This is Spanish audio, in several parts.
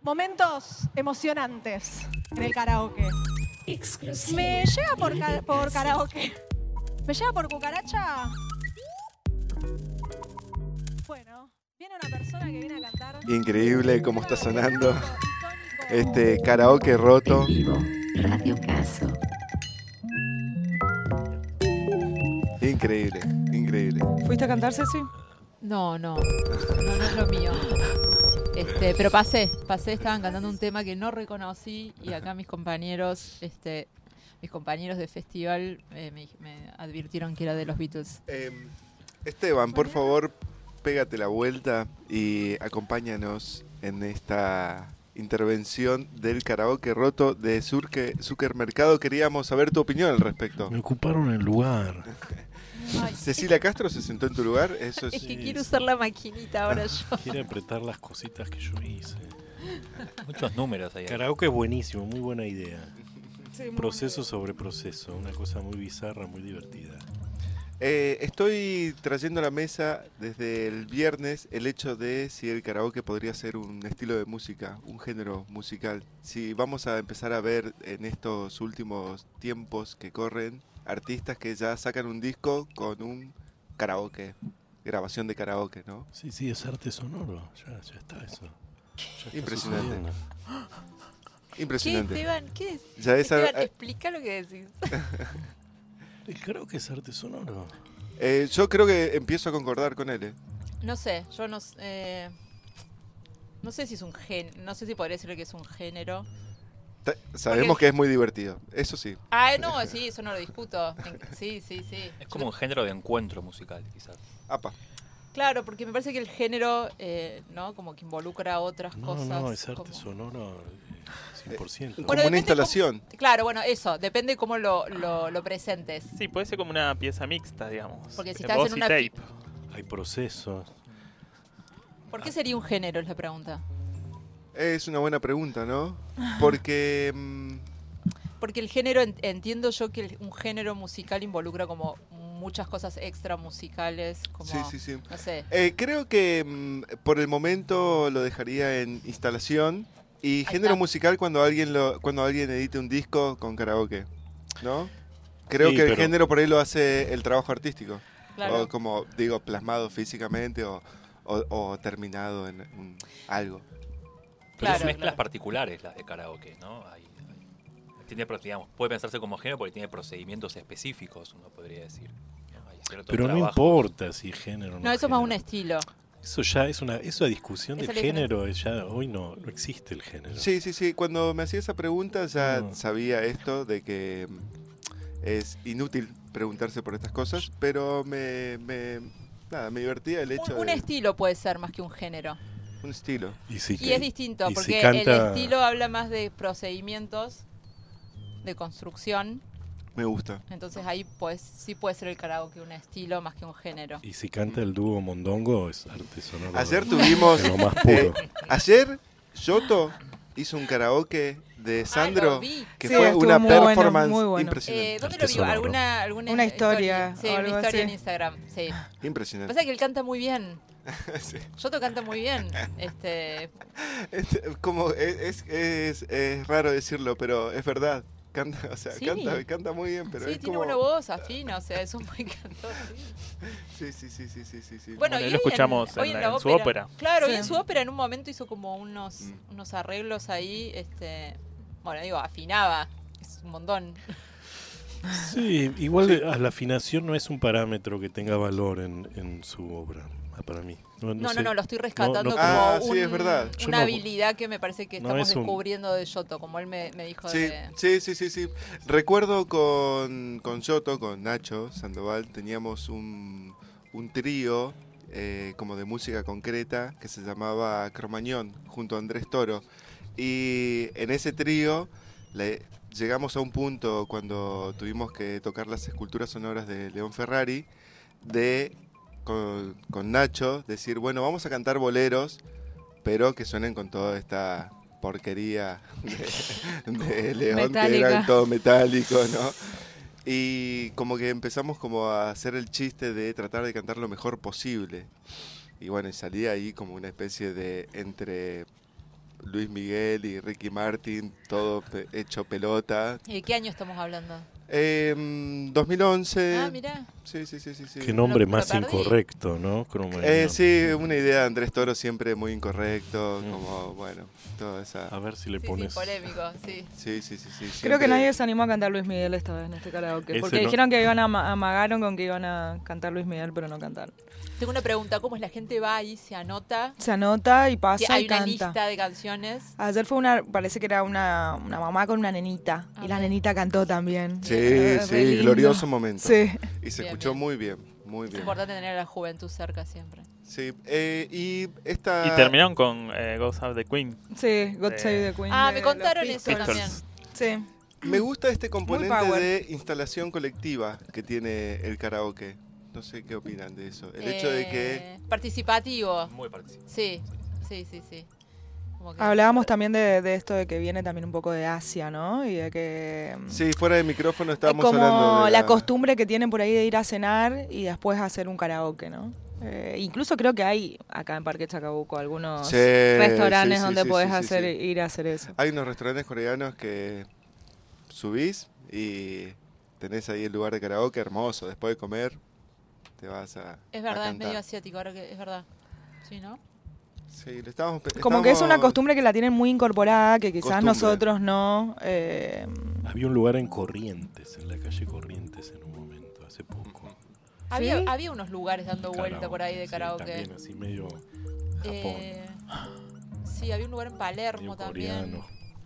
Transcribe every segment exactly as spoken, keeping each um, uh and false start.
Momentos emocionantes en el karaoke. Exclusivo. ¿Me llega por, ca- por karaoke? ¿Me llega por cucaracha? Bueno, viene una persona que viene a cantar. Increíble cómo está sonando Icónico. este karaoke roto. En vivo, Radio Caso. Increíble, increíble. ¿Fuiste a cantar, Ceci? No, no, no, no es lo mío. Este, pero pasé, pasé, estaban cantando un tema que no reconocí y acá mis compañeros, este, mis compañeros de festival eh, me, me advirtieron que era de los Beatles. Eh, Esteban, por favor, pégate la vuelta y acompáñanos en esta intervención del karaoke roto de Surque, Supermercado. Queríamos saber tu opinión al respecto. Me ocuparon el lugar. Ay, Cecilia Castro se sentó en tu lugar. Eso es es. que quiero usar la maquinita ahora yo. Quiere apretar las cositas que yo hice. Muchos números ahí. Karaoke es buenísimo, muy buena idea. Sí, muy Proceso sobre proceso, una cosa muy bizarra, muy divertida. Eh, estoy trayendo a la mesa desde el viernes el hecho de si el karaoke podría ser un estilo de música, un género musical. Si vamos a empezar a ver en estos últimos tiempos que corren artistas que ya sacan un disco con un karaoke, grabación de karaoke, ¿no? Sí, sí, es arte sonoro, ya, ya está eso. Ya está Impresionante. sucediendo. ¿Qué, Impresionante. Esteban? ¿Qué es? Ya es Esteban, a- explica lo que decís. El karaoke es arte sonoro. Eh, yo creo que empiezo a concordar con él. eh. No sé, yo no sé. Eh, no sé si es un gen, no sé si podría decirle que es un género. Ta- Sabemos que es muy divertido, eso sí. Ah, no, sí, eso no lo discuto. Sí, sí, sí. Es como un género de encuentro musical, quizás. Apa. Claro, porque me parece que el género, eh, ¿no? Como que involucra otras No, cosas. no, es arte como- sonoro eh, cien por ciento. Como Bueno, una depende instalación. cómo- claro, bueno, eso, depende cómo lo, lo, lo presentes. Sí, puede ser como una pieza mixta, digamos. Porque si Eh, estás voz en y una tape. Hay procesos. ¿Por qué sería un género? Es la pregunta. Es una buena pregunta, ¿no? Porque... mm, Porque el género, en- entiendo yo que el- un género musical involucra como muchas cosas extra musicales, como, sí, sí, sí. no sé. Eh, creo que mm, por el momento lo dejaría en instalación y Ahí género está. musical cuando alguien lo, cuando alguien edite un disco con karaoke, ¿no? Creo Sí, que el pero- género por ahí lo hace el trabajo artístico, Claro. o como digo plasmado físicamente o, o- o terminado en un- algo. Pero Claro, son mezclas claro. particulares las de karaoke, ¿no? Hay, hay- tiene, pro- digamos, puede pensarse como género porque tiene procedimientos específicos, uno podría decir. ¿no? Hay ciertos Pero no trabajos. importa si género o no. No, eso es más un género. estilo. Eso ya es una, esa discusión Esa del le dicen- género, ya hoy no, no existe el género. Sí, sí, sí. Cuando me hacía esa pregunta ya No. sabía esto de que mm, es inútil preguntarse por estas cosas, pero me, me nada, me divertía el hecho Un, un de estilo puede ser más que un género. un estilo. Y, si, Y es distinto, y si porque canta- el estilo habla más de procedimientos, de construcción. Me gusta. Entonces ahí pues sí puede ser el karaoke un estilo más que un género. Y si canta el dúo Mondongo es arte sonoro. Ayer de- tuvimos de lo más eh, puro. ayer Yoto hizo un karaoke de Ah, Sandro lo vi. que Sí, fue estuvo una muy bueno, performance muy bueno. impresionante. Eh, ¿Dónde Arte lo vio? sonoro. ¿Alguna, alguna Una historia Sí, o una algo historia así. en Instagram. Sí. Impresionante. Pasa que él canta muy bien. Sí. Yoto canta muy bien. Este, Este, como es, es, es- es raro decirlo, pero es verdad. Canta, o sea, Sí. canta, canta muy bien, pero sí, es tiene como una voz afina, o sea, es un buen cantor. Sí. Sí, sí, sí, sí, sí, sí, sí. Bueno, Bueno, y lo hoy escuchamos hoy en la la- en su ópera. Claro, y Sí. en su ópera en un momento hizo como unos, Mm. unos arreglos ahí, este, bueno, digo, afinaba, es un montón. Sí, igual a la afinación no es un parámetro que tenga valor en, en su obra, ah, para mí. No, No, no, sé. no, lo estoy rescatando no- como Ah, sí, un- es verdad. Yo una no- habilidad que me parece que no estamos es un- descubriendo de Yoto, como él me, me dijo Sí, de... sí, sí, sí, sí. Recuerdo con, con Yoto, con Nacho Sandoval, teníamos un, un trío eh, como de música concreta que se llamaba Cromañón, junto a Andrés Toro. Y en ese trío le- llegamos a un punto cuando tuvimos que tocar las esculturas sonoras de León Ferrari, de con, con Nacho decir, bueno, vamos a cantar boleros, pero que suenen con toda esta porquería de, de León, que Metálica. era todo metálico, ¿no? Y como que empezamos como a hacer el chiste de tratar de cantar lo mejor posible. Y bueno, y salía ahí como una especie de entre Luis Miguel y Ricky Martin, todo pe- hecho pelota. ¿Y de qué año estamos hablando? Eh, dos mil once. Ah, mirá. Sí, sí, sí, sí. sí. Qué nombre Lo- lo más perdí. incorrecto, ¿no? Cromañón. Eh, sí, una idea de Andrés Toro siempre muy incorrecto, Mm. como, bueno, toda esa... A ver si le Sí, pones... sí, polémico, sí. Sí, sí, sí, sí. Creo siempre- que nadie se animó a cantar Luis Miguel esta vez en este karaoke. Ese Porque no. dijeron que iban a ama- amagaron con que iban a cantar Luis Miguel, pero no cantaron. Tengo una pregunta, ¿cómo es la gente va ahí, se anota? Se anota y Si pasa hay y una canta. lista de canciones. Ayer fue una, parece que era una, una mamá con una nenita. Ah, y la bien. nenita cantó también. Sí, Eh, re sí, lindo. glorioso momento. Sí. Y se Bien, escuchó bien. muy bien, muy Es bien. importante tener a la juventud cerca siempre. Sí, eh, y esta... Y terminaron con eh, Ghost of the Queen. Sí, God Eh. Save the Queen. Ah, de me los contaron eso Pistols. también. Sí. Me gusta este componente power. de instalación colectiva que tiene el karaoke. No sé qué opinan de eso. El hecho de que... Eh, Participativo. Muy participativo. Sí, sí, sí, sí. Como que- Hablábamos también de, de esto de que viene también un poco de Asia, ¿no? Y de que... mm, Sí, fuera de micrófono es estábamos como hablando de la... costumbre que tienen por ahí de ir a cenar y después hacer un karaoke, ¿no? Eh, incluso creo que hay acá en Parque Chacabuco algunos Sí, restaurantes sí, sí, donde sí, podés sí, sí, hacer sí. ir a hacer eso. Hay unos restaurantes coreanos que subís y tenés ahí el lugar de karaoke hermoso. Después de comer te vas a Es a verdad, es cantar. medio asiático, ahora que es verdad. Sí, ¿no? Sí, le estábamos, Como que es una estábamos- costumbre que la tienen muy incorporada, que quizás Costumbre. nosotros no. eh, Había un lugar en Corrientes, en la calle Corrientes en un momento, hace poco. Había, ¿Sí? había unos lugares dando vuelta por ahí de Sí, karaoke. también así medio Japón, Eh, sí, había un lugar en Palermo medio también. coreano.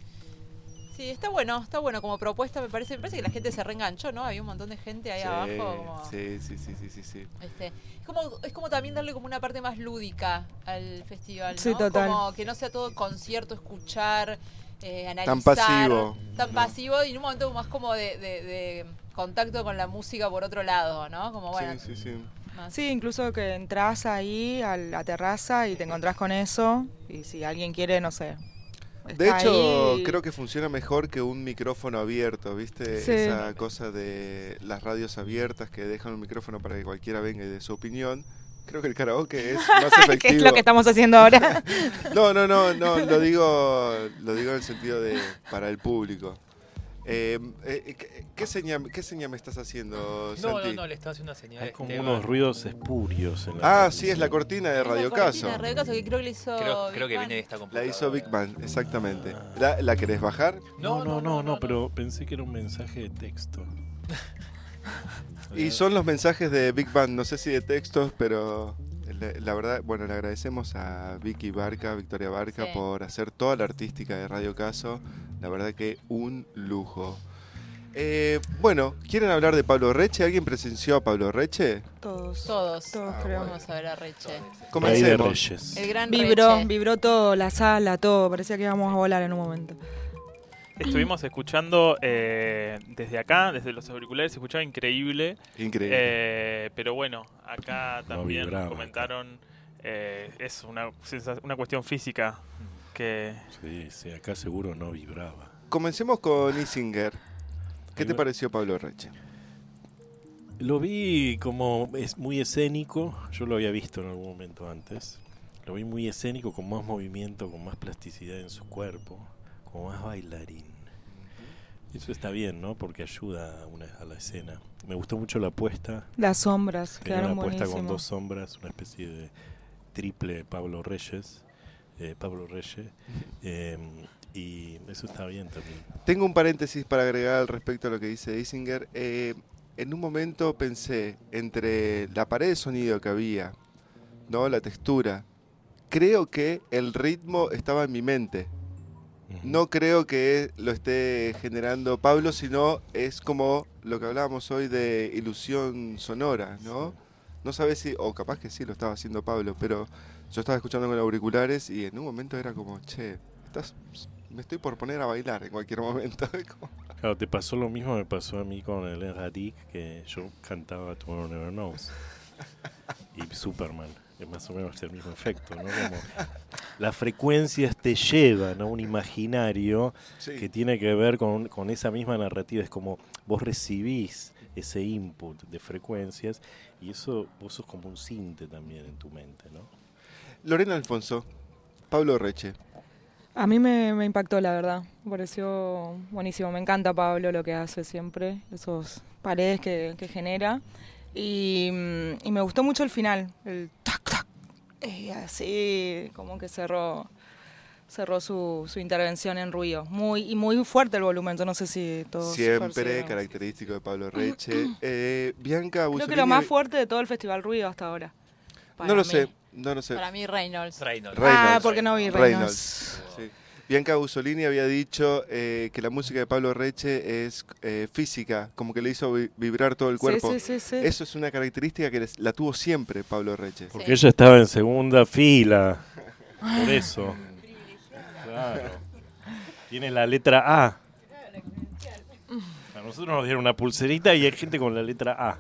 Sí, está bueno, está bueno como propuesta, me parece, me parece que la gente se reenganchó, ¿no? Había un montón de gente ahí Sí, abajo. Como, sí, sí, sí, sí, sí, sí. este, es como, es como también darle como una parte más lúdica al festival, ¿no? Sí, total. Como que no sea todo concierto, escuchar, eh, analizar. Tan pasivo. Tan No. pasivo y en un momento más como de, de- de contacto con la música por otro lado, ¿no? Como bueno. Sí, sí, sí. más- sí, incluso que entras ahí a la terraza y te encontrás con eso. Y si alguien quiere, no sé. De está hecho, ahí. creo que funciona mejor que un micrófono abierto, ¿viste? Sí. Esa cosa de las radios abiertas que dejan un micrófono para que cualquiera venga y dé su opinión. Creo que el karaoke es más efectivo. ¿Qué es lo que estamos haciendo ahora? No, no, no, no, lo digo, lo digo en el sentido de para el público. Eh, eh, ¿qué, qué seña, ¿Qué seña me estás haciendo, No, Santi? no, no, le estaba haciendo una señal. Hay como Esteban. unos ruidos espurios en la Ah, radio. sí, es la cortina de Es la Radio cortina Caso. de Radio Caso que creo que le hizo. Creo, creo que Big viene de Bang. esta La computadora. hizo Big Bang, exactamente. ¿La, la querés bajar? No, no, no, no, pero pensé que era un mensaje de texto. Y son los mensajes de Big Bang, no sé si de textos, pero la, la verdad, bueno, le agradecemos a Vicky Barca, Victoria Barca, Sí. por hacer toda la artística de Radio Caso. La verdad que un lujo. Eh, bueno, ¿quieren hablar de Pablo Reche? ¿Alguien presenció a Pablo Reche? Todos. Todos. Todos Ah, creo. bueno. Vamos a ver a Reche. Rey de Comencemos. Reyes. El gran Vibró, Reche. vibró todo, la sala, todo. Parecía que íbamos a volar en un momento. Estuvimos escuchando eh, desde acá, desde los auriculares, se escuchaba increíble. Increíble. Eh, pero bueno, acá también vibraba, comentaron, eh, es una, sensa- una cuestión física que... Sí, sí, acá seguro no vibraba. Comencemos con Isinger. ¿Qué Ahí te va. pareció Pablo Reche? Lo vi como es muy escénico, yo lo había visto en algún momento antes. Lo vi muy escénico, con más movimiento, con más plasticidad en su cuerpo, como más bailarín. Eso está bien, ¿no? Porque ayuda a, una- a la escena. Me gustó mucho la apuesta. Las sombras Tenía quedaron una apuesta con buenísimas. dos sombras, una especie de triple Pablo Reyes, eh, Pablo Reyes, eh, y eso está bien también. Tengo un paréntesis para agregar al respecto a lo que dice Isinger. Eh, en un momento pensé entre la pared de sonido que había, ¿no? La textura. Creo que el ritmo estaba en mi mente. Ujú. No creo que lo esté generando Pablo, sino es como lo que hablábamos hoy de ilusión sonora, ¿no? No sabes si, o capaz que sí lo estaba haciendo Pablo, pero yo estaba escuchando con auriculares y en un momento era como, che, estás, me estoy por poner a bailar en cualquier momento. Como- Claro, te pasó lo mismo, me pasó a mí con el Enradik, que yo cantaba Tomorrow Never Knows. Y Superman, es más o menos el mismo efecto, ¿no? Como las frecuencias te llevan a un imaginario Sí. que tiene que ver con, con esa misma narrativa. Es como vos recibís ese input de frecuencias y eso vos sos como un sinte también en tu mente, ¿no? Lorena Alfonso, Pablo Reche. A mí me, me impactó, la verdad. Me pareció buenísimo. Me encanta Pablo lo que hace siempre, esos paredes que, que genera. Y, y me gustó mucho el final, el tac, tac. Y así como que cerró, cerró su, su intervención en ruido. Muy, y muy fuerte el volumen, yo no sé si todos Siempre percibieron. característico de Pablo Reche. eh, Bianca Creo Bussolini. que lo más fuerte de todo el Festival Ruido hasta ahora. Para No lo mí. sé, no lo sé. Para mí Reynolds. Reynolds. Reynolds. Ah, porque no vi Reynolds. Reynolds. Sí. Bianca Bussolini había dicho eh, que la música de Pablo Reche es eh, física, como que le hizo vi- vibrar todo el cuerpo. Sí, sí, sí, sí. Eso es una característica que les- la tuvo siempre Pablo Reche. Porque ella estaba en segunda fila. Por eso. Claro. Tiene la letra A. A nosotros nos dieron una pulserita y hay gente con la letra A.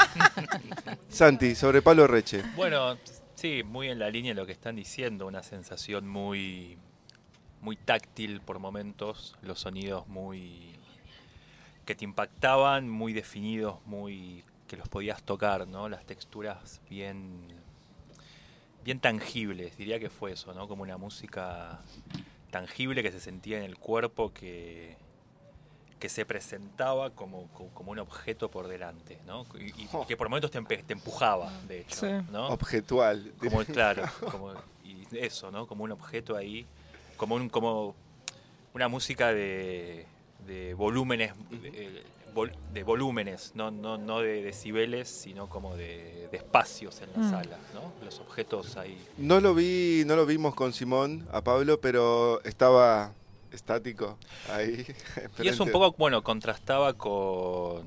Santi, sobre Pablo Reche. Bueno, sí, muy en la línea de lo que están diciendo, una sensación muy, muy táctil por momentos, los sonidos muy que te impactaban, muy definidos, muy que los podías tocar, ¿no? Las texturas bien, bien tangibles, diría que fue eso, ¿no? Como una música tangible que se sentía en el cuerpo, que que se presentaba como, como, como un objeto por delante, ¿no? Y, y que por momentos te, empe- te empujaba, de hecho, Sí. ¿no? Objetual. Como, claro, como, y eso, ¿no? Como un objeto ahí, como un como una música de, de volúmenes, de, vol- de volúmenes, no, no, no de decibeles, sino como de, de espacios en la Mm. sala, ¿no? Los objetos ahí. No lo vi, no lo vimos con Simón, a Pablo, pero estaba estático ahí. Y eso un poco, bueno, contrastaba con,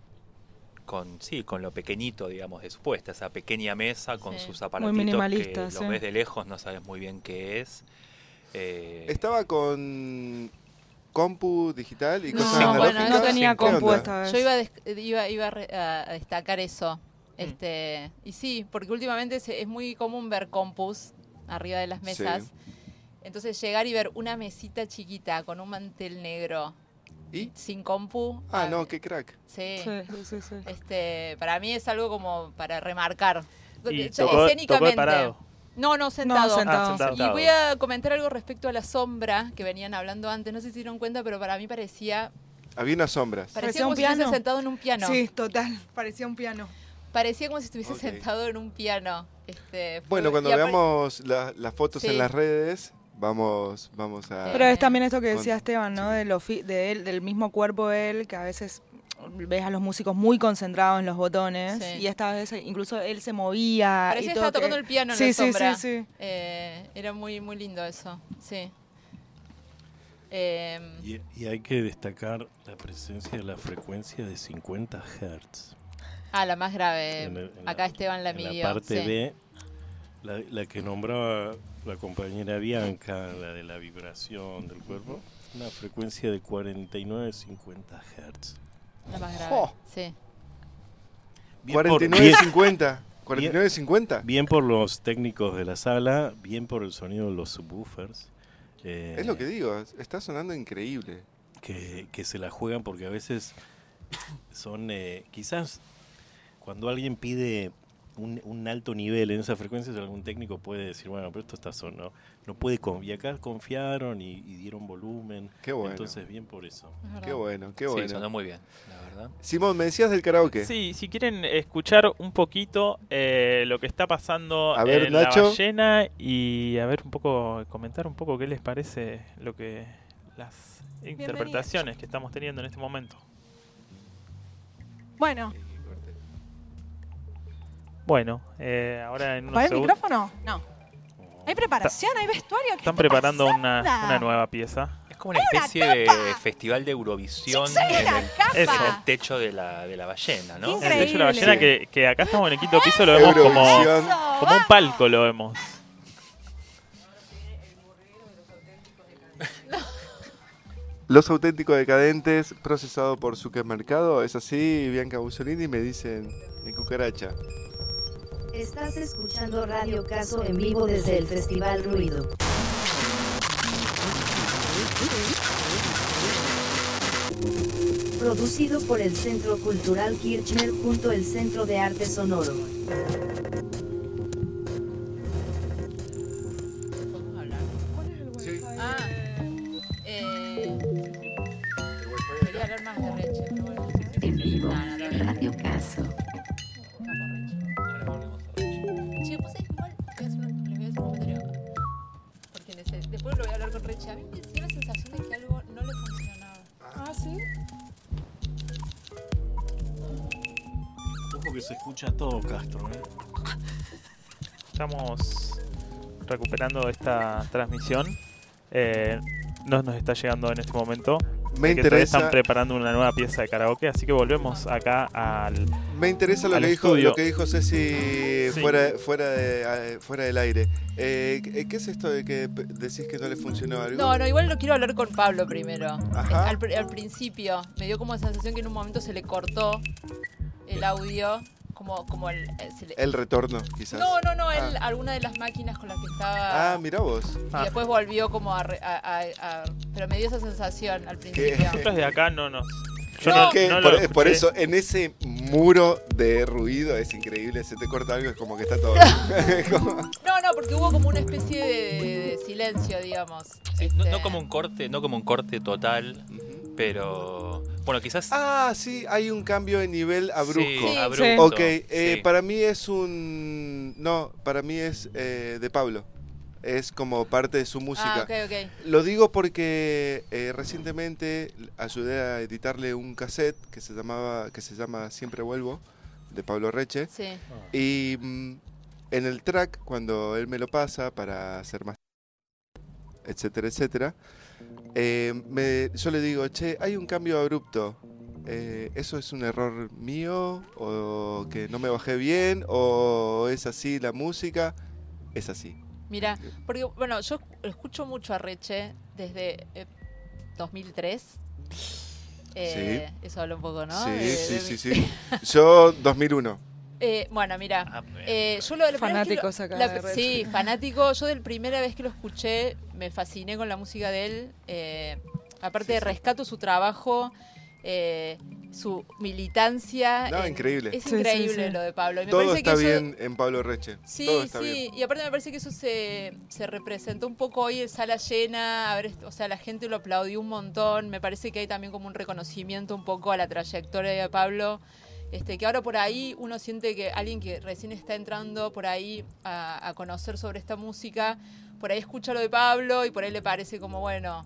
con sí, con lo pequeñito, digamos, de su puesta, esa pequeña mesa con Sí. sus Muy aparatitos minimalista, que sí. los ves de lejos, no sabes muy bien qué es. Eh, Estaba con compu digital y No, cosas bueno, analógicas. No tenía ¿Qué compu onda? esta vez. Yo iba a, des- iba, iba a, re- a- a destacar eso. Mm. Este, y sí, porque últimamente se- es muy común ver compus arriba de las mesas. Sí. Entonces llegar y ver una mesita chiquita con un mantel negro ¿Y? sin compu. Ah, no, qué crack. Sí. Sí, sí, sí, sí. Este, para mí es algo como para remarcar. Y Ya, tocó- escénicamente. tocó parado. No, no, sentado. No, sentado. Ah, sentado. Y voy a comentar algo respecto a la sombra que venían hablando antes. No sé si se dieron cuenta, pero para mí parecía Había unas sombras. parecía Parecía como un si estuviese piano. sentado en un piano. Sí, total. Parecía un piano. Parecía como si estuviese Ok. sentado en un piano. Este, fue- Bueno, cuando y apare- veamos la- las fotos Sí. en las redes, vamos, vamos a... Pero es también esto que Con- decía Esteban, ¿no? De lo fi- de él, del mismo cuerpo de él, que a veces ves a los músicos muy concentrados en los botones. Sí. Y esta vez incluso él se movía. Parecía y que todo estaba tocando que- el piano en sí, la sí, sombra. sí, sí. Eh, era muy, muy lindo eso. Sí. Eh, Y, y hay que destacar la presencia de la frecuencia de cincuenta hertz. ah, la más grave. En el- en Acá la- Esteban la en midió. la parte sí. B, la, la que nombraba la compañera Bianca, la de la vibración del cuerpo, una frecuencia de cuarenta y nueve cincuenta hertz. La más grave. ¡Jo! Sí. Bien por- cuarenta y nueve bien- cincuenta. cuarenta y nueve cincuenta. Bien por los técnicos de la sala, bien por el sonido de los subwoofers. eh, Es lo que digo, está sonando increíble. que, que se la juegan porque a veces son, eh, quizás cuando alguien pide un, un alto nivel en esa frecuencia, algún técnico puede decir, bueno, pero esto está sonando, no, no puede, con- y acá confiaron y, y dieron volumen, Qué bueno. entonces bien por eso. es verdad. Qué bueno, qué sí, bueno. sonó muy bien, la verdad. Simón, me decías del karaoke. Sí, si quieren escuchar un poquito eh, lo que está pasando A ver, en Nacho. la ballena y a ver un poco, comentar un poco qué les parece lo que las interpretaciones que estamos teniendo en este momento. Bueno, Bueno, eh, ahora en unos ¿para el segundos micrófono? No. Hay preparación, hay vestuario. ¿qué están está preparando una, pasando? una nueva pieza. Es como una especie de festival de Eurovisión Sí, soy en, una el, capa. Eso. en el techo de la, de la ballena, ¿no? Qué En el techo de la ballena, Sí. que, que acá estamos en el quinto piso, lo vemos como, Eurovisión. como un palco, lo vemos. Los auténticos decadentes, procesado por Supermercado, es así, Bianca Bussolini, me dicen en cucaracha. Estás escuchando Radio Caso en vivo desde el Festival Ruido. Producido por el Centro Cultural Kirchner junto al Centro de Arte Sonoro. ¿Podemos hablar? Ah, hablar con Reche. A mí me dio la sensación de que algo no le funcionaba. Ah, sí. Ojo que se escucha todo, Castro, ¿eh? Estamos recuperando esta transmisión. Eh, no nos está llegando en este momento. Me que todavía interesa, están preparando una nueva pieza de karaoke, así que volvemos acá al... me interesa lo al que dijo, estudio. lo que dijo Ceci Sí. fuera, fuera, de, fuera del aire. Eh, ¿Qué es esto de que p- decís que no le funcionó algo? No, no, igual lo quiero hablar con Pablo primero. Ajá. Al, pr- al principio me dio como la sensación que en un momento se le cortó el audio, como, como el... eh, se le- El retorno, quizás. No, no, no, él, Ah. alguna de las máquinas con las que estaba... Ah, mirá vos. y Ah. después volvió como a, re- a- a- a- Pero me dio esa sensación al principio. Nosotros de acá no nos... Yo No, no, Que no lo por, por escuché. eso, en ese muro de ruido es increíble. Se te corta algo, es como que está todo. Es como- No, no, porque hubo como una especie de, de silencio, digamos. Sí, no, Este, no como un corte, no como un corte total, Ujú. pero bueno, quizás Ah, sí, hay un cambio de nivel abrupto. Sí, Sí. abrupto. Ok, eh, sí. para mí es un... No, para mí es eh, de Pablo. Es como parte de su música. Ah, ok, ok. Lo digo porque eh, recientemente ayudé a editarle un cassette que se llamaba que se llama Siempre Vuelvo, de Pablo Reche. Sí. Y mm, en el track, cuando él me lo pasa para hacer más, etcétera, etcétera, eh, me- yo le digo, che, hay un cambio abrupto. Eh, ¿Eso es un error mío? ¿O que no me bajé bien? ¿O es así la música? Es así. Mira, porque bueno, yo escucho mucho a Reche desde eh, dos mil tres. Eh, Eso habla un poco, ¿no? Sí, De- sí, de sí, mi- sí. Yo, dos mil uno. Eh, bueno, mira, Ah, bueno. eh, yo lo, la primera vez que lo- Fanáticos acá la- de Reche. Sí, fanático. Yo de la primera vez que lo escuché me fasciné con la música de él. Eh, aparte Sí, de sí. rescato su trabajo, eh, su militancia. No, en- increíble. Es Sí, sí, increíble sí. lo de Pablo. Y me Todo parece está que eso- bien en Pablo Reche. Sí, Todo está sí, bien. y aparte me parece que eso se, se representó un poco hoy en sala llena, a ver, o sea, la gente lo aplaudió un montón, me parece que hay también como un reconocimiento un poco a la trayectoria de Pablo, este, que ahora por ahí uno siente que alguien que recién está entrando por ahí a, a conocer sobre esta música, por ahí escucha lo de Pablo y por ahí le parece como, bueno,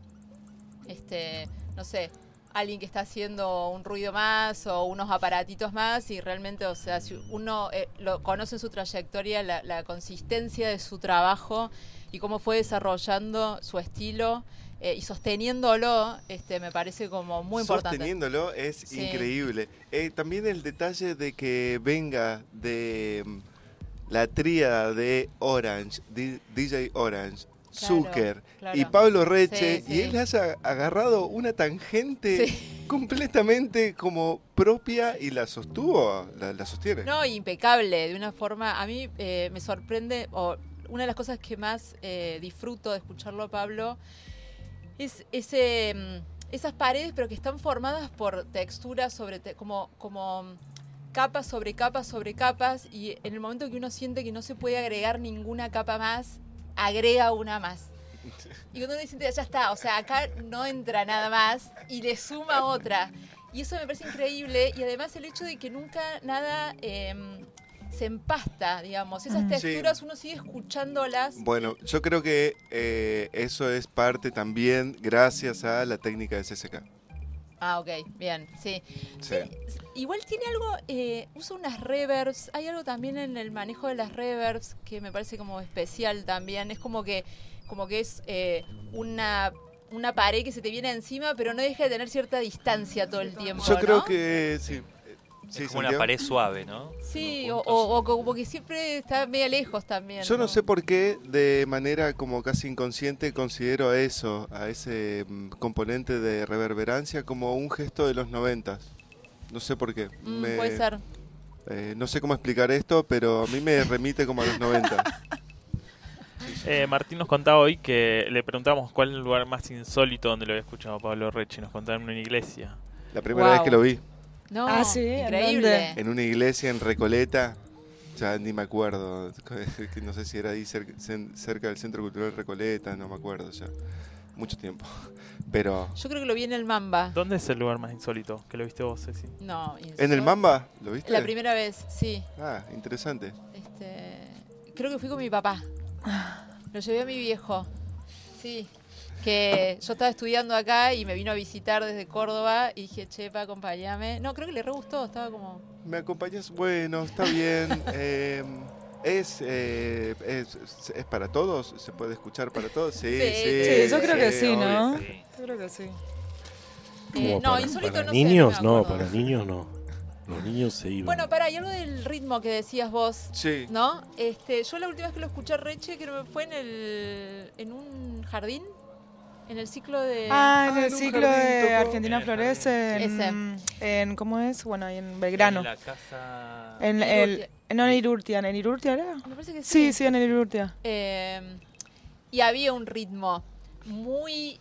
este, no sé, alguien que está haciendo un ruido más o unos aparatitos más y realmente, o sea, si uno eh, lo conoce en su trayectoria, la, la consistencia de su trabajo y cómo fue desarrollando su estilo eh, y sosteniéndolo, este, me parece como muy importante. Sosteniéndolo es Sí. increíble. Eh, también el detalle de que venga de mm, la tríada de Orange, D- DJ Orange, Claro, Zucker claro. y Pablo Reche, Sí, sí. y él haya agarrado una tangente Sí. completamente como propia y la sostuvo, la, la sostiene. No, impecable, de una forma, a mí eh, me sorprende, o una de las cosas que más eh, disfruto de escucharlo a Pablo es ese, mm, esas paredes, pero que están formadas por texturas sobre, te- como, como mm, capas sobre capas sobre capas, y en el momento que uno siente que no se puede agregar ninguna capa más, agrega una más. Y cuando uno dice, ya está, o sea, acá no entra nada más y le suma otra. Y eso me parece increíble. Y además el hecho de que nunca nada eh, se empasta, digamos. Esas Mm. texturas uno sigue escuchándolas. Bueno, yo creo que eh, eso es parte también gracias a la técnica de C S K. Ah, ok, bien, sí. Sí. Igual tiene algo, eh, usa unas reverbs. Hay algo también en el manejo de las reverbs que me parece como especial también. Es como que, como que es eh, una... una pared que se te viene encima, pero no deja de tener cierta distancia todo el tiempo. Yo creo ¿no? que sí. Sí, es como una Santiago. pared suave, ¿no? Sí, Unos o, puntos. o- o como que siempre está medio lejos también. Yo no sé por qué, de manera como casi inconsciente, considero a eso, a ese mm, componente de reverberancia, como un gesto de los noventas. No sé por qué. Mm, Me- puede ser. eh, no sé cómo explicar esto, pero a mí me remite como a los noventa. Eh, Martín nos contaba hoy que le preguntamos cuál es el lugar más insólito donde lo había escuchado Pablo Reche. Nos contaba en una iglesia. La primera Wow. vez que lo vi, No, Ah, sí, ¿en increíble. en una iglesia en Recoleta, ya ni me acuerdo, que no sé si era ahí cerca, cen- cerca del Centro Cultural Recoleta, no me acuerdo ya. Mucho tiempo. Pero, Yo creo que lo vi en el Mamba. ¿Dónde es el lugar más insólito que lo viste vos, Ceci? No, ¿en el insólito. Mamba? ¿Lo viste? La primera vez, sí. Ah, interesante. Este, creo que fui con mi papá. Lo llevé a mi viejo. Sí. que yo estaba estudiando acá y me vino a visitar desde Córdoba y dije, chepa, acompáñame. No, creo que le re gustó, estaba como... ¿Me acompañas? Bueno, está bien. eh, es, eh, es, ¿Es para todos? ¿Se puede escuchar para todos? Sí, Sí, sí. Sí, yo creo que sí, obvio. ¿no? Sí. Yo creo que sí. Eh, Como no, para, insólito para no sé, niños, no me no, acuerdo. para niños no. Los niños se iban. Bueno, pará, y algo del ritmo que decías vos, Sí. ¿no? Este, yo la última vez que lo escuché a Reche, creo que fue en el en un jardín, en el ciclo de... Ah, en Ah, el en un ciclo jardín de tocó. Argentina En el Florece, en, en, ¿cómo es? Bueno, ahí en Belgrano. En la casa... En el, no, en Irurtia, ¿en Irurtia era? Me parece que Sí, sí, en el Irurtia. Eh, y había un ritmo muy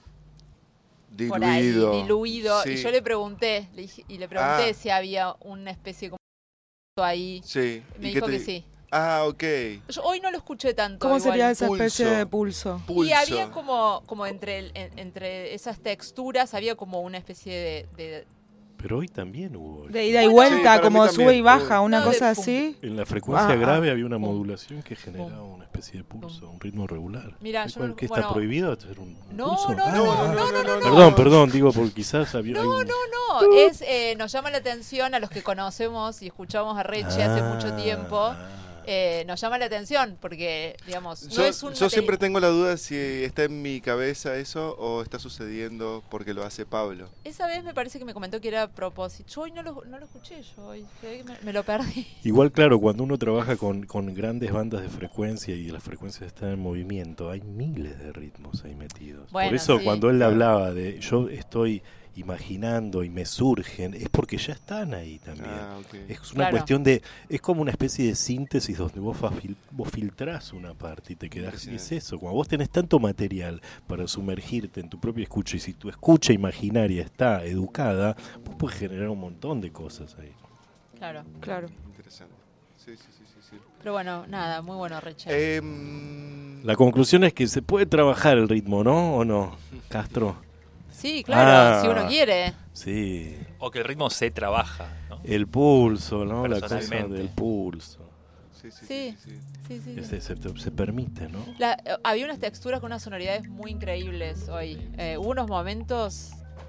por ahí, Diluido. diluido. Sí. Y yo le pregunté, le dije- y le pregunté Ah. si había una especie como ahí. Sí. Me ¿Y dijo qué te que di- sí. Ah, ok. Yo hoy no lo escuché tanto. ¿Cómo igual. sería esa Pulso. especie de pulso? Pulso. Y había como, como entre, el- en- entre esas texturas, había como una especie de... de- Pero hoy también hubo. De ida y Bueno, sí, vuelta, para mí como también. sube y baja, una No, de cosa pum. así. En la frecuencia Ah, grave ah. había una Pum. modulación que generaba una especie de pulso, un ritmo regular. Mirá, ¿Qué- yo no lo- ¿Qué está bueno. prohibido hacer un, un No, pulso? no, Ah, No, no, no, no, no. Perdón, perdón, digo, porque quizás había. hay No, un- no, no. Es, eh, nos llama la atención a los que conocemos y escuchamos a Reche hace Ah, mucho tiempo. ah. Eh, nos llama la atención porque, digamos, no Yo, es un yo materi- siempre tengo la duda si está en mi cabeza eso o está sucediendo porque lo hace Pablo. Esa vez me parece que me comentó que era a propósito. Yo hoy no lo, no lo escuché, yo hoy se ve que me, me lo perdí. Igual, claro, cuando uno trabaja con, con grandes bandas de frecuencia y las frecuencias están en movimiento, hay miles de ritmos ahí metidos. Bueno, Por eso, sí. cuando él hablaba de yo estoy imaginando y me surgen, es porque ya están ahí también. Ah, ok. Es una Claro. cuestión de, es como una especie de síntesis donde vos, fa- fil- vos filtrás una parte y te quedás, y es eso, cuando vos tenés tanto material para sumergirte en tu propia escucha y si tu escucha imaginaria está educada, vos puedes generar un montón de cosas ahí. Claro. Claro. Interesante. Sí, sí, sí, sí, sí. Pero bueno, nada, muy bueno, Reche. Eh, Em, La conclusión es que se puede trabajar el ritmo, ¿no? ¿O no, Castro? Sí, claro, Ah. si uno quiere. Sí, O que el ritmo se trabaja, ¿no? el pulso, ¿no? La cosa Personalmente. del pulso. sí, sí, Sí. sí, sí. Sí, sí, sí. Ese se, se permite, ¿no? La- eh, había unas texturas con unas sonoridades muy increíbles hoy. Eh, hubo unos momentos.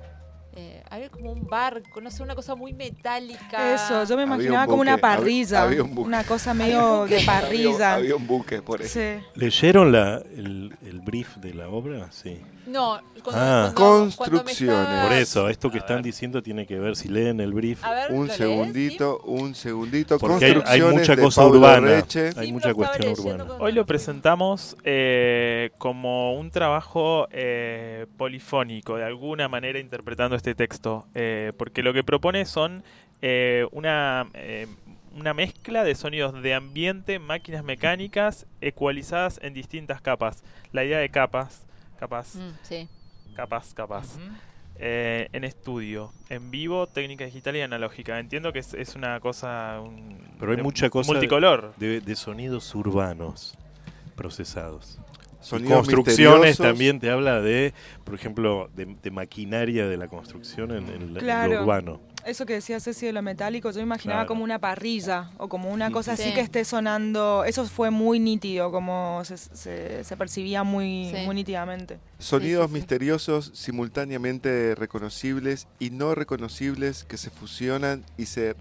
eh, había como un barco, no sé, una cosa muy metálica. Eso, yo me Había imaginaba un como una buque, había- parrilla. había un buque. Una cosa medio de Había, parrilla. había un buque por eso. Sí. ¿Leyeron la, el, el brief de la obra? Sí. No, cuando, Ah. cuando- Construcciones. cuando me Por estaba- eso, esto que A están ver. diciendo tiene que ver, si leen el brief, A ver, Un ¿lo lees? segundito, un segundito. porque hay, hay Construcciones mucha de cosa Pablo urbana. Reche. Hay Sí, mucha lo estaba cuestión leyendo urbana. con- Hoy lo presentamos eh, como un trabajo eh, polifónico, de alguna manera interpretando este texto, eh, porque lo que propone son eh, una, eh, una mezcla de sonidos de ambiente, máquinas mecánicas, ecualizadas en distintas capas. La idea de capas, capas, Mm, sí. capas, capas. Ujú. Eh, en estudio, en vivo, técnica digital y analógica. Entiendo que es, es una cosa... un- Pero hay de- mucha cosa multicolor. de, de sonidos urbanos procesados. Y Sonidos construcciones misteriosos. también te habla de, por ejemplo, de, de maquinaria de la construcción en, en la- en Claro. lo urbano. Eso que decía Ceci de lo metálico, yo me imaginaba Claro. como una parrilla o como una cosa Sí. así que esté sonando. Eso fue muy nítido, como se, se, se percibía muy, Sí. muy nítidamente. Sonidos Sí, sí, sí. misteriosos, simultáneamente reconocibles y no reconocibles que se fusionan y se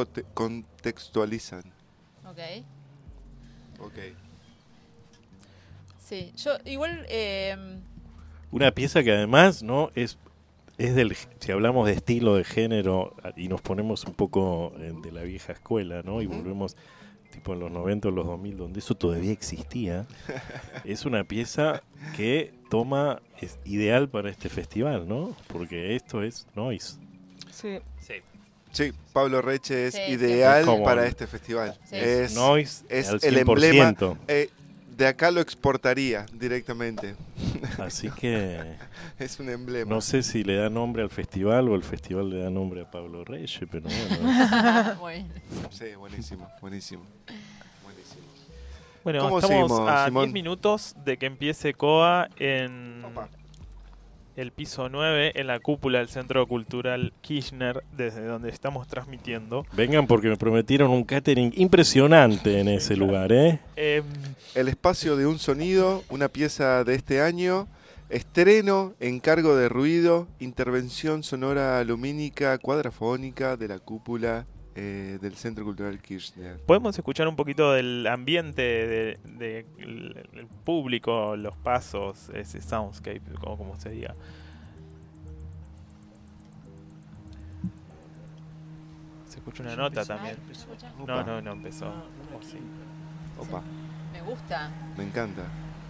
recontextualizan. Ok. Ok. Sí. Yo, igual. eh, Una pieza que además no es es del, si hablamos de estilo, de género y nos ponemos un poco eh, de la vieja escuela, ¿no? Y Ujú. volvemos tipo en los noventa o los dos mil donde eso todavía existía. Es una pieza que toma, es ideal para este festival, ¿no? Porque esto es noise. Sí. Sí. Sí, Pablo Reche es Sí, sí. ideal Es como- para este festival. Sí. Es, Noise es al el cien por emblema. ciento. eh, de acá lo exportaría directamente. Así que Es un emblema. no sé si le da nombre al festival o el festival le da nombre a Pablo Reyes, pero bueno. muy bien. Sí, buenísimo, buenísimo. Buenísimo. Bueno, ¿Cómo estamos seguimos, a Simón? diez minutos de que empiece C O A en Opa. el piso nueve, en la cúpula del Centro Cultural Kirchner, desde donde estamos transmitiendo. Vengan porque me prometieron un catering impresionante en ese lugar, ¿eh? Em, El espacio de un sonido, una pieza de este año, Estreno, encargo de ruido, intervención sonora lumínica cuadrafónica de la cúpula eh, del Centro Cultural Kirchner. Podemos escuchar un poquito del ambiente, de, de el, el público, los pasos, ese soundscape, como, como se diga. Se escucha una nota también. No, no, no empezó. Oh, sí. Opa, Me gusta. me encanta.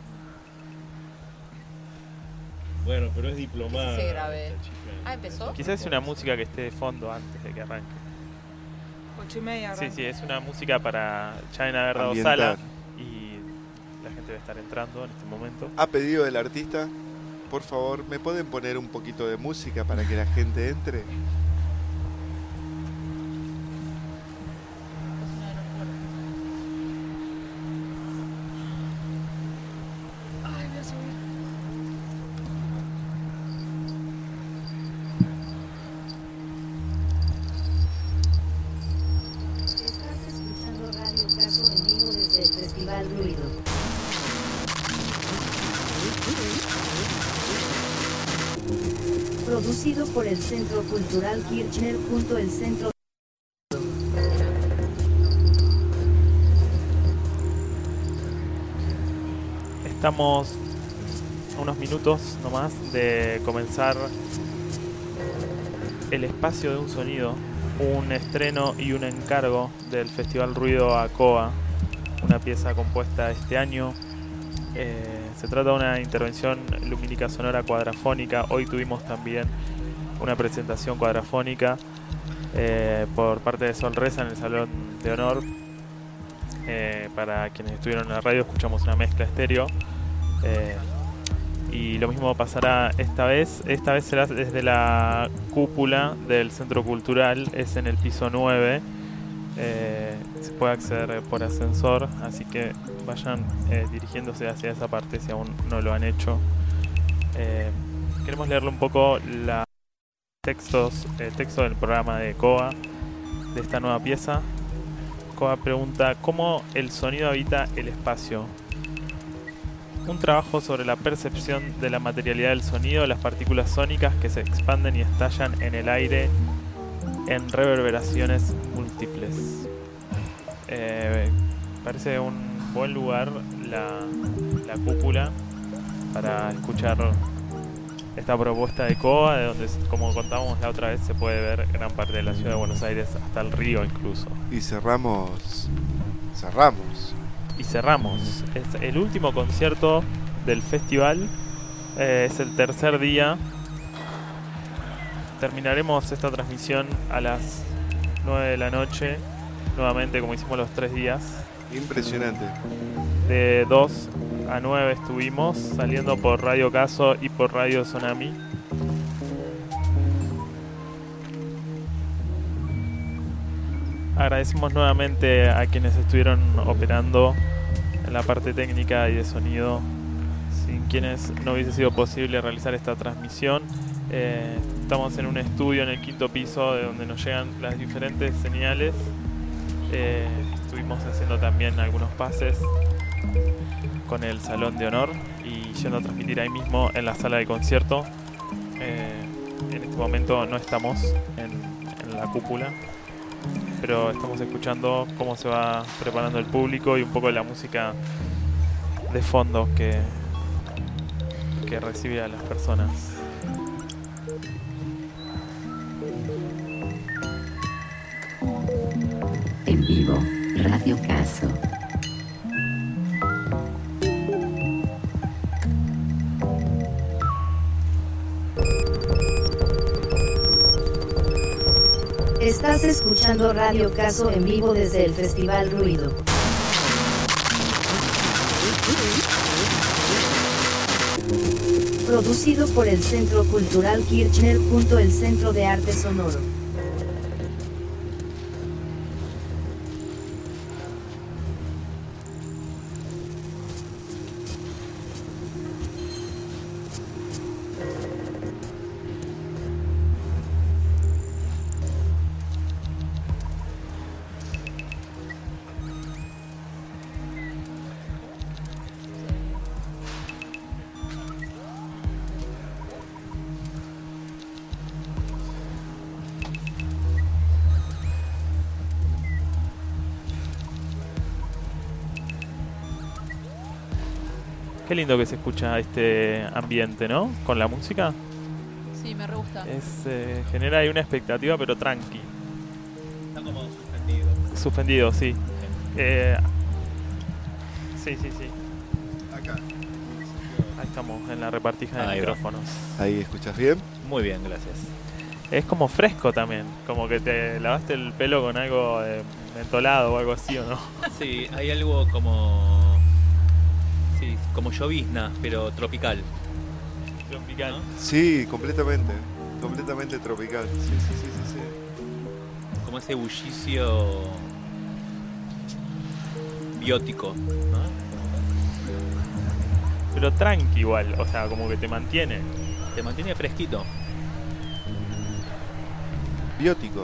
Bueno, pero es diplomada. Que se grabe. esta chica. Ah, ¿empezó? Quizás es una música que esté de fondo antes de que arranque. Ocho y media. Sí, arranca. sí, es una música para ya en haber dado Ambientar. sala y la gente debe estar entrando en este momento. A pedido del artista, por favor, ¿me pueden poner un poquito de música para que la gente entre? Estás escuchando Radio Caso en vivo desde el Festival Ruido. Producido por el Centro Cultural Kirchner. El centro Estamos a unos minutos nomás de comenzar el espacio de un sonido, un estreno y un encargo del Festival Ruido ACOA, una pieza compuesta este año. Eh, se trata de una intervención lumínica sonora cuadrafónica. Hoy tuvimos también una presentación cuadrafónica eh, por parte de Sol Reza en el Salón de Honor. Eh, para quienes estuvieron en la radio, escuchamos una mezcla estéreo. Eh, y lo mismo pasará esta vez. Esta vez será desde la cúpula del Centro Cultural, es en el piso nueve. Eh, se puede acceder por ascensor, así que vayan eh, dirigiéndose hacia esa parte si aún no lo han hecho. Eh, queremos leerle un poco los textos, el texto del programa de COA de esta nueva pieza. COA pregunta: ¿cómo el sonido habita el espacio? Un trabajo sobre la percepción de la materialidad del sonido, las partículas sónicas que se expanden y estallan en el aire en reverberaciones múltiples. Eh, parece un buen lugar la, la cúpula para escuchar esta propuesta de COA, de donde, como contábamos la otra vez, se puede ver gran parte de la ciudad de Buenos Aires, hasta el río incluso. Y cerramos. Cerramos. Y cerramos. Es el último concierto del festival. Eh, es el tercer día. Terminaremos esta transmisión a las nueve de la noche. Nuevamente, como hicimos los tres días. Impresionante. De dos a nueve estuvimos, saliendo por Radio Caso y por Radio Tsunami. Agradecemos nuevamente a quienes estuvieron operando en la parte técnica y de sonido, sin quienes no hubiese sido posible realizar esta transmisión. Eh, estamos en un estudio en el quinto piso de donde nos llegan las diferentes señales. Eh, estuvimos haciendo también algunos pases con el Salón de Honor y yendo a transmitir ahí mismo en la sala de concierto. Eh, en este momento no estamos en, en la cúpula, pero estamos escuchando cómo se va preparando el público y un poco de la música de fondo que, que recibe a las personas. En vivo, Radio Caso. Estás escuchando Radio Caso en vivo desde el Festival Ruido. Producido por el Centro Cultural Kirchner. El Centro de Arte Sonoro. Qué lindo que se escucha este ambiente, ¿no? Con la música. Sí, me re gusta. Es, eh, genera ahí una expectativa, pero tranqui. Está como suspendido. Suspendido, sí. Eh, sí, sí, sí. Acá. Ahí estamos en la repartija de Ahí va. micrófonos. Ahí, ¿escuchas bien? Muy bien, gracias. Es como fresco también, como que te lavaste el pelo con algo eh, mentolado o algo así, ¿o no? Sí, hay algo como... Sí, como llovizna, pero tropical. Tropical. ¿No? Sí, completamente. Completamente tropical. Sí, sí, sí, sí, sí. Como ese bullicio biótico, ¿no? Pero tranqui igual, o sea, como que te mantiene. Te mantiene fresquito. Biótico.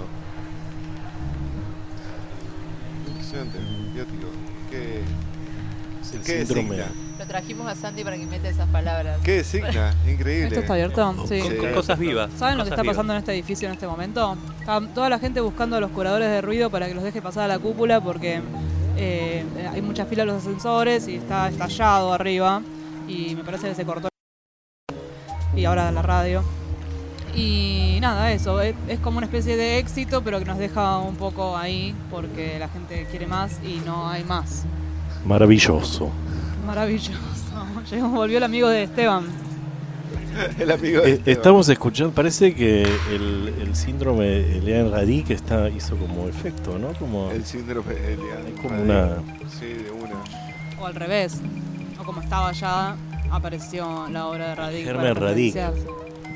Impresionante. Biótico. ¿Qué, Es el qué síndrome. designa? Lo trajimos a Santi para que meta esas palabras. ¿Qué designa? Increíble. ¿Esto está abierto? Sí. Con, Sí. con cosas vivas. ¿Saben lo que cosas está vivas. pasando en este edificio en este momento? Está toda la gente buscando a los curadores de ruido para que los deje pasar a la cúpula porque eh, hay mucha fila en los ascensores y está estallado arriba y me parece que se cortó y ahora la radio. Y nada, eso, es, es como una especie de éxito, pero que nos deja un poco ahí porque la gente quiere más y no hay más. Maravilloso. Maravilloso. Llegó, volvió el amigo de Esteban. El amigo de Eh, Esteban. estamos escuchando, parece que el, el síndrome Elian Radí que está, hizo como efecto, ¿no? Como, El síndrome de Elian. es como una... Sí, de una. O al revés. O como estaba ya, apareció la obra de Radic. Germen para Radic. potenciarse.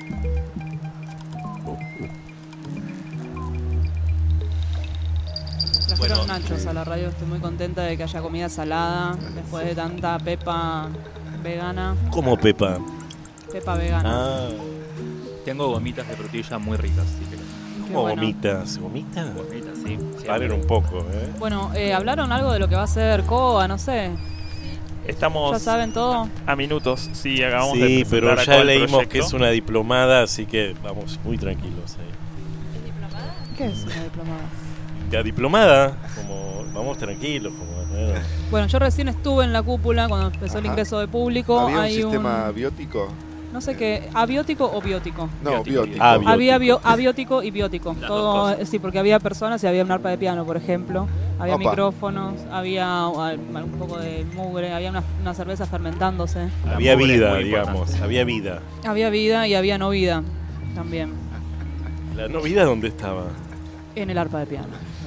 Trajeron Bueno, nachos sí. a la radio. Estoy muy contenta de que haya comida salada después de tanta pepa vegana. Como Pepa. Pepa vegana. Ah, Tengo gomitas de frutilla muy ricas, si querés. Qué como bueno. gomitas. ¿Gomitas? Gomitas, sí. Paren un poco, ¿eh? Bueno, eh, hablaron algo de lo que va a ser C O A, no sé. Estamos ¿Ya saben todo? a minutos, sí, acabamos de Sí, presentar pero acá ya el leímos proyecto. que es una diplomada, así que vamos muy tranquilos ahí. ¿Es diplomada? ¿Qué es una diplomada? La diplomada, como vamos tranquilos, como bueno. Bueno, yo recién estuve en la cúpula cuando empezó el Ajá. ingreso de público. ¿Había un Hay sistema biótico? no sé qué, abiótico o biótico. No, Biótico. biótico. Ah, biótico. Había bio- abiótico y biótico. Las Todo, dos cosas. sí, porque había personas y había un arpa de piano, por ejemplo. Había Opa. micrófonos, había uh, un poco de mugre, había una, una cerveza fermentándose. La Había mugre es vida, muy digamos, importante. había vida. Había vida y había no vida también ¿La no vida dónde estaba? en el arpa de piano.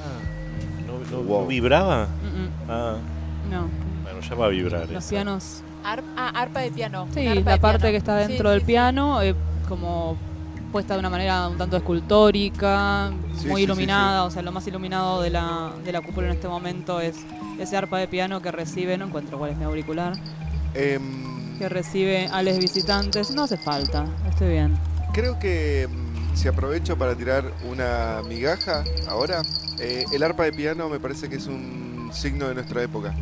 ¿No, no- Wow. no vibraba? Mm, mm, Ah, no, bueno, ya va a vibrar los eso. pianos. Ar- ah, arpa de piano. Sí, un arpa la de parte piano. que está Sí, dentro sí, del sí. piano, eh, como puesta de una manera un tanto escultórica, Sí, muy sí, iluminada, o sea, lo más iluminado de la, de la cúpula en este momento es ese arpa de piano que recibe, no encuentro cuál es mi auricular, Em, que recibe a los visitantes. No hace falta, estoy bien. creo que mm, si aprovecho para tirar una migaja ahora, eh, el arpa de piano me parece que es un signo de nuestra época.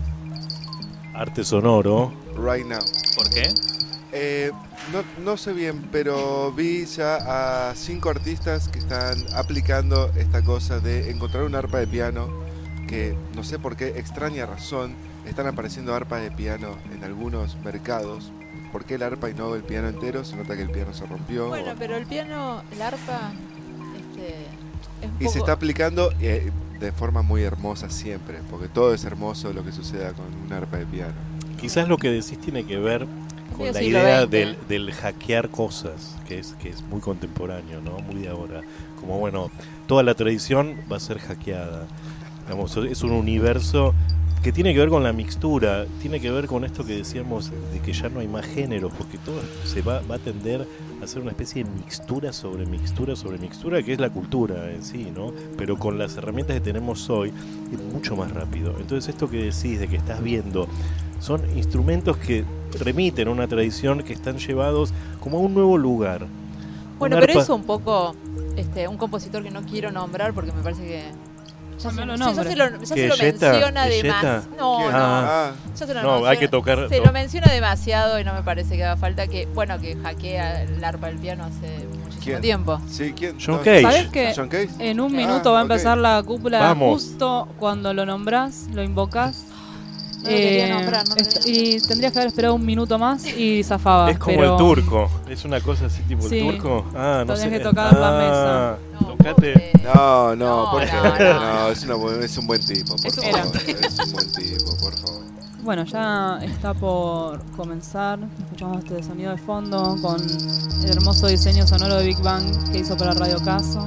Arte sonoro. Right now. ¿Por qué? Eh, no, no sé bien, pero vi ya a cinco artistas que están aplicando esta cosa de encontrar un arpa de piano que no sé por qué extraña razón están apareciendo arpas de piano en algunos mercados. ¿Por qué el arpa y no el piano entero? Se nota que el piano se rompió. Bueno, o- pero el piano, el arpa, este, es un Y poco... se está aplicando eh, de forma muy hermosa siempre, porque todo es hermoso lo que suceda con un arpa de piano. Quizás lo que decís tiene que ver con Medio la siglo idea veinte. del, del hackear cosas, que es, que es muy contemporáneo, ¿no? Muy de ahora. Como bueno, toda la tradición va a ser hackeada. Digamos, es un universo que tiene que ver con la mixtura, tiene que ver con esto que decíamos de que ya no hay más géneros, porque todo se va, va a tender a ser una especie de mixtura sobre mixtura sobre mixtura, que es la cultura en sí, ¿no? Pero con las herramientas que tenemos hoy es mucho más rápido. Entonces esto que decís de que estás viendo son instrumentos que remiten a una tradición que están llevados como a un nuevo lugar. Bueno, Un pero arpa- eso un poco, este, un compositor que no quiero nombrar porque me parece que... Ya, No se, lo sí, ya nombres. se lo, ya se ¿Qué, lo Jetta? menciona ¿Es de Jetta? más. No, ¿Quién? no. Ah, Ya se lo No, hay menciona- que tocar- Se to- lo menciona demasiado y no me parece que haga falta que, bueno, que hackea el arpa del piano hace muchísimo ¿Quién? tiempo. sí, ¿quién? John No, Cage. ¿Sabes qué? ¿John Cage? En un Ah, minuto va a ok. empezar la cúpula. Vamos. Justo cuando lo nombrás, lo invocás, No lo quería nombrar, no lo est- quería y tendrías que haber esperado un minuto más y zafaba. Es como pero el turco. Es una cosa así tipo Sí. el turco. Ah, no Tenés sé. que tocar la Ah, No, tocate. pobre. No, no, No, ¿por qué? no, No, no. es, una bu- es un buen tipo, por Eso favor. Es un buen tipo, por favor. Bueno, ya está por comenzar. Escuchamos este sonido de fondo con el hermoso diseño sonoro de Big Bang que hizo para Radio Caso.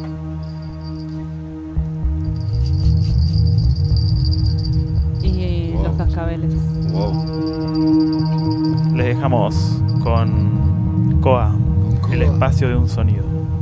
Y Wow. los cascabeles. Wow. Les dejamos con Coa, Con el Coa. espacio de un sonido.